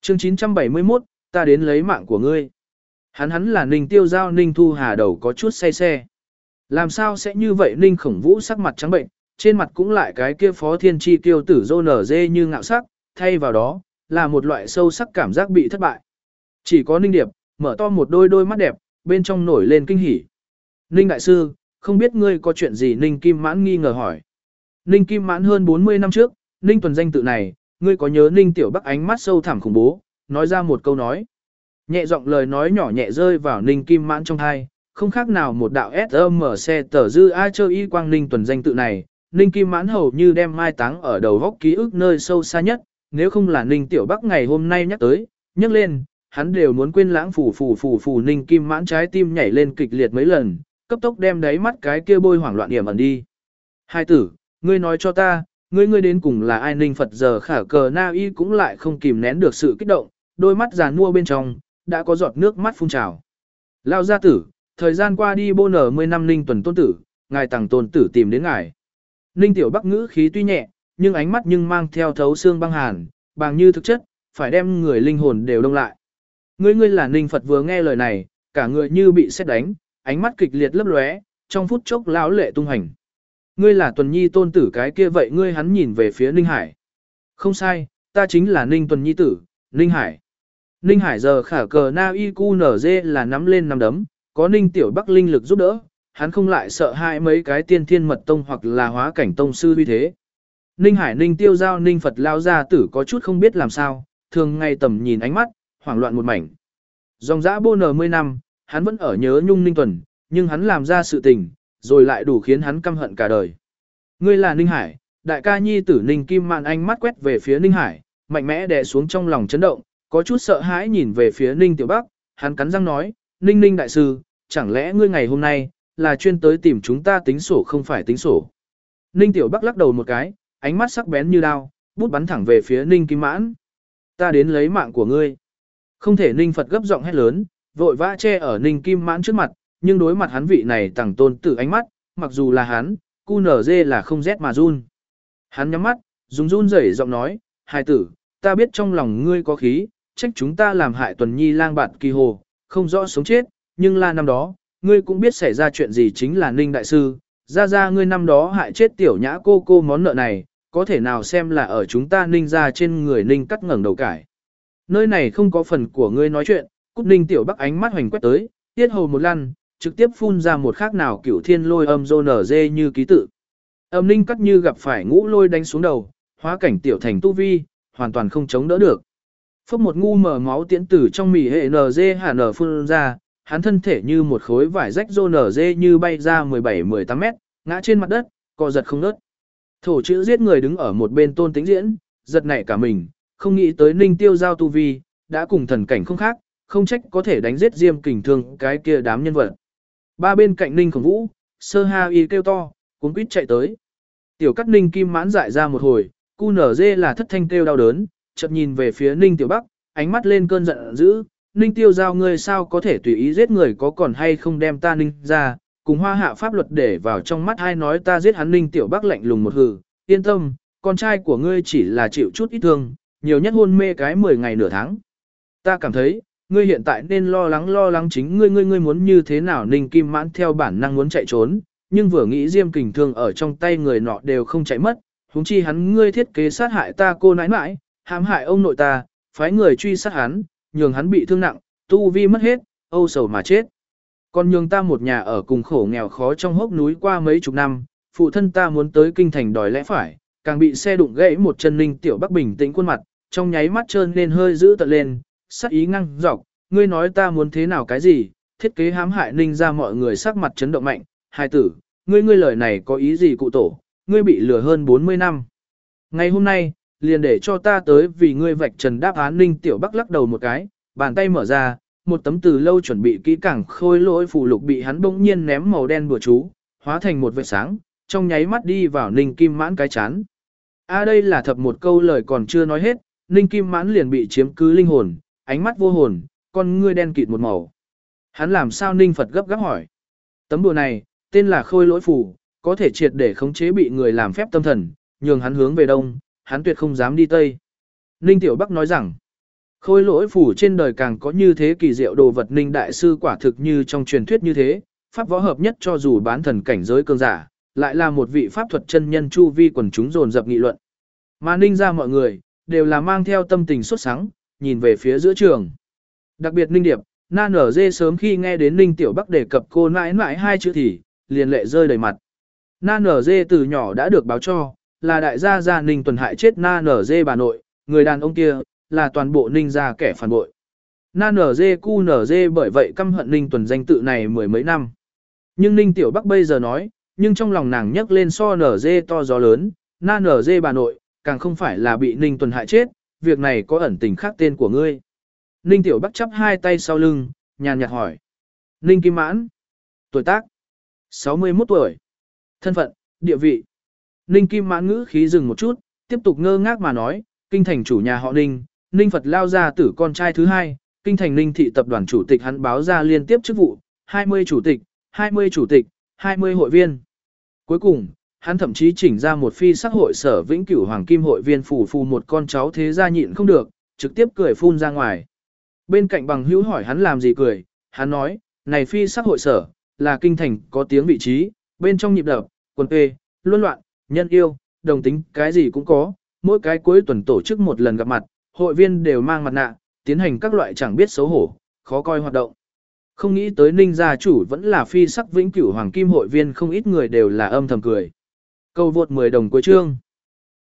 Chương 971, ta đến lấy mạng của ngươi. Hắn là Ninh Tiêu Giao. Ninh Thu Hà đầu có chút say xe. Làm sao sẽ như vậy? Ninh Khổng Vũ sắc mặt trắng bệnh, trên mặt cũng lại cái kia phó thiên chi tiêu tử rô nở dê như ngạo sắc, thay vào đó, là một loại sâu sắc cảm giác bị thất bại. Chỉ có Ninh Điệp, mở to một đôi mắt đẹp, bên trong nổi lên kinh hỉ. Ninh Đại Sư, không biết ngươi có chuyện gì? Ninh Kim Mãn nghi ngờ hỏi. Ninh Kim Mãn hơn 40 năm trước, Ninh Tuần danh tự này, ngươi có nhớ? Ninh Tiểu Bắc ánh mắt sâu thẳm khủng bố, nói ra một câu nói. Nhẹ giọng lời nói nhỏ nhẹ rơi vào Ninh Kim Mãn trong tai, không khác nào một đạo SMC tờ dư ai chơi y quang. Ninh Tuần danh tự này, Ninh Kim Mãn hầu như đem mai táng ở đầu góc ký ức nơi sâu xa nhất, nếu không là Ninh Tiểu Bắc ngày hôm nay nhắc lên, hắn đều muốn quên lãng. Phù. Ninh Kim Mãn trái tim nhảy lên kịch liệt mấy lần, cấp tốc đem đáy mắt cái kia bôi hoảng loạn điểm ẩn đi. Hai tử, ngươi nói cho ta, ngươi đến cùng là ai? Ninh Phật giờ khả cờ na y cũng lại không kìm nén được sự kích động, đôi mắt giàn mua bên trong, đã có giọt nước mắt phun trào. Lao gia tử, thời gian qua đi bô nở 10 năm. Ninh Tuần tôn tử, ngài tàng tôn tử tìm đến ngài. Ninh Tiểu Bắc ngữ khí tuy nhẹ, nhưng ánh mắt nhưng mang theo thấu xương băng hàn, bằng như thực chất, phải đem người linh hồn đều đông lại. Ngươi là Ninh Phật. Vừa nghe lời này, cả người như bị sét đánh, ánh mắt kịch liệt lấp lóe, trong phút chốc lão lệ tung hành. Ngươi là Tuần Nhi tôn tử cái kia vậy? Hắn nhìn về phía Ninh Hải. Không sai, ta chính là Ninh Tuần Nhi tử, Ninh Hải. Ninh Hải giờ khả cờ na y cu nở dê là nắm lên nắm đấm, có Ninh Tiểu Bắc linh lực giúp đỡ, hắn không lại sợ hãi mấy cái tiên thiên mật tông hoặc là hóa cảnh tông sư uy thế. Ninh Hải, Ninh Tiêu Giao, Ninh Phật lao gia tử có chút không biết làm sao, thường ngày tầm nhìn ánh mắt, hoảng loạn một mảnh. Dòng dã bô nở 10 năm, hắn vẫn ở nhớ nhung Ninh Tuần, nhưng hắn làm ra sự tình, rồi lại đủ khiến hắn căm hận cả đời. Ngươi là Ninh Hải, đại ca nhi tử. Ninh Kim Mạn ánh mắt quét về phía Ninh Hải, mạnh mẽ đè xuống trong lòng chấn động, có chút sợ hãi nhìn về phía Ninh Tiểu Bắc, hắn cắn răng nói, Ninh đại sư, chẳng lẽ ngươi ngày hôm nay, là chuyên tới tìm chúng ta tính sổ không phải tính sổ. Ninh Tiểu Bắc lắc đầu một cái, ánh mắt sắc bén như đao, bút bắn thẳng về phía Ninh Kim Mãn. Ta đến lấy mạng của ngươi. Không thể. Ninh Phật gấp giọng hét lớn, vội vã che ở Ninh Kim Mãn trước mặt, nhưng đối mặt hắn vị này tàng tôn tử ánh mắt, mặc dù là hắn, cu nở dê là không rét mà run. Hắn nhắm mắt, dùng run rẩy giọng nói, hài tử, ta biết trong lòng ngươi có khí, trách chúng ta làm hại Tuần Nhi lang bạt kỳ hồ, không rõ sống chết, nhưng là năm đó, ngươi cũng biết xảy ra chuyện gì. Chính là Ninh đại sư, ra ngươi năm đó hại chết tiểu nhã cô món nợ này, có thể nào xem là ở chúng ta Ninh ra trên người. Ninh cắt ngẩng đầu cải. Nơi này không có phần của ngươi nói chuyện. Cút. Ninh Tiểu Bắc ánh mắt hoành quét tới, tiết hầu một lăn, trực tiếp phun ra một khác nào cửu thiên lôi âm rô nở dê như ký tự. Âm Ninh cắt như gặp phải ngũ lôi đánh xuống đầu, hóa cảnh tiểu thành tu vi, hoàn toàn không chống đỡ được. Phốc một ngu mở máu tiễn tử trong mì hệ NG hà nở phun ra, hắn thân thể như một khối vải rách rô nở dê như bay ra 17-18 mét, ngã trên mặt đất, co giật không ngớt. Thổ chữ giết người đứng ở một bên Tôn Tĩnh Diễn, giật nảy cả mình, không nghĩ tới Ninh Tiêu Giao tu vi, đã cùng thần cảnh không khác, không trách có thể đánh giết Diêm Kình Thương cái kia đám nhân vật. Ba bên cạnh Ninh Khổng Vũ, Sơ Ha Y kêu to, cuống quýt chạy tới. Tiểu Cát Ninh Kim Mãn dại ra một hồi, cu nở dê là thất thanh kêu đau đớn, chợt nhìn về phía Ninh Tiểu Bắc, ánh mắt lên cơn giận dữ, Ninh Tiêu Giao ngươi sao có thể tùy ý giết người, có còn hay không đem ta Ninh ra, cùng hoa hạ pháp luật để vào trong mắt hay nói ta giết hắn. Ninh Tiểu Bắc lạnh lùng một hừ, yên tâm, con trai của ngươi chỉ là chịu chút ít thương, nhiều nhất hôn mê cái 10 ngày nửa tháng. Ta cảm thấy, ngươi hiện tại nên lo lắng chính ngươi muốn như thế nào. Ninh Kim Mãn theo bản năng muốn chạy trốn, nhưng vừa nghĩ Diêm Kình Thương ở trong tay người nọ đều không chạy mất, huống chi hắn ngươi thiết kế sát hại ta cô nãi nãi, hãm hại ông nội ta, phái người truy sát hắn, nhường hắn bị thương nặng, tu vi mất hết, âu sầu mà chết. Còn nhường ta một nhà ở cùng khổ nghèo khó trong hốc núi qua mấy chục năm, phụ thân ta muốn tới kinh thành đòi lẽ phải, càng bị xe đụng gãy một chân. Ninh Tiểu Bắc bình tĩnh khuôn mặt, trong nháy mắt trơn nên hơi giữ tận lên, sắc ý ngăng dọc, ngươi nói ta muốn thế nào cái gì, thiết kế hãm hại Ninh ra. Mọi người sắc mặt chấn động mạnh, hai tử, ngươi lời này có ý gì cụ tổ, ngươi bị lừa hơn 40 năm. Ngày hôm nay, liền để cho ta tới vì ngươi vạch trần đáp án. Ninh Tiểu Bắc lắc đầu một cái, bàn tay mở ra, một tấm từ lâu chuẩn bị kỹ càng khôi lỗi phù lục bị hắn bỗng nhiên ném màu đen bùa chú, hóa thành một vệt sáng, trong nháy mắt đi vào Ninh Kim Mãn cái chán. Đây là thập một câu lời còn chưa nói hết, Ninh Kim Mãn liền bị chiếm cứ linh hồn, ánh mắt vô hồn, con ngươi đen kịt một màu. Hắn làm sao? Ninh Phật gấp gáp hỏi. Tấm bùa này, tên là khôi lỗi phù, có thể triệt để khống chế bị người làm phép tâm thần, nhường hắn hướng về đông, hắn tuyệt không dám đi tây. Ninh Tiểu Bắc nói rằng, Khôi lỗi phủ trên đời càng có như thế kỳ diệu đồ vật, Ninh đại sư quả thực như trong truyền thuyết như thế, pháp võ hợp nhất cho dù bán thần cảnh giới cường giả, lại là một vị pháp thuật chân nhân chu vi quần chúng dồn dập nghị luận. Mà Ninh ra mọi người, đều là mang theo tâm tình sốt sắng, nhìn về phía giữa trường. Đặc biệt Ninh Điệp, Na Nở Dê sớm khi nghe đến Ninh Tiểu Bắc đề cập cô nãi nãi hai chữ thì, liền lệ rơi đầy mặt. Na Nở Dê từ nhỏ đã được báo cho, là đại gia gia Ninh Tuần hại chết Na Nở Dê bà nội, người đàn ông kia, là toàn bộ Ninh gia kẻ phản bội. Na Nở Dê cu nở dê bởi vậy căm hận Ninh Tuần danh tự này mười mấy năm. Nhưng Ninh Tiểu Bắc bây giờ nói, nhưng trong lòng nàng nhấc lên so nở dê to gió lớn, Na Nở Dê bà nội, càng không phải là bị Ninh Tuần hại chết, việc này có ẩn tình khác tên của ngươi. Ninh Tiểu Bắc chắp hai tay sau lưng, nhàn nhạt hỏi. Ninh Kim Mãn. Tuổi tác. 61 tuổi. Thân phận, địa vị. Ninh Kim Mãn ngữ khí dừng một chút, tiếp tục ngơ ngác mà nói, kinh thành chủ nhà họ Ninh, Ninh Phật lao gia tử con trai thứ hai, kinh thành Ninh thị tập đoàn chủ tịch, hắn báo ra liên tiếp chức vụ, 20 chủ tịch, 20 chủ tịch, 20 hội viên. Cuối cùng, hắn thậm chí chỉnh ra một phi sắc hội sở vĩnh cửu hoàng kim hội viên phù phù một con cháu thế gia nhịn không được, trực tiếp cười phun ra ngoài. Bên cạnh bằng hữu hỏi hắn làm gì cười, hắn nói, này phi sắc hội sở, là kinh thành có tiếng vị trí, bên trong nhịp đập, quần phê, luân loạn, nhân yêu, đồng tính, cái gì cũng có, mỗi cái cuối tuần tổ chức một lần gặp mặt, hội viên đều mang mặt nạ, tiến hành các loại chẳng biết xấu hổ, khó coi hoạt động. Không nghĩ tới Ninh gia chủ vẫn là phi sắc vĩnh cửu hoàng kim hội viên, không ít người đều là âm thầm cười. Câu vượt 10 đồng cuối chương.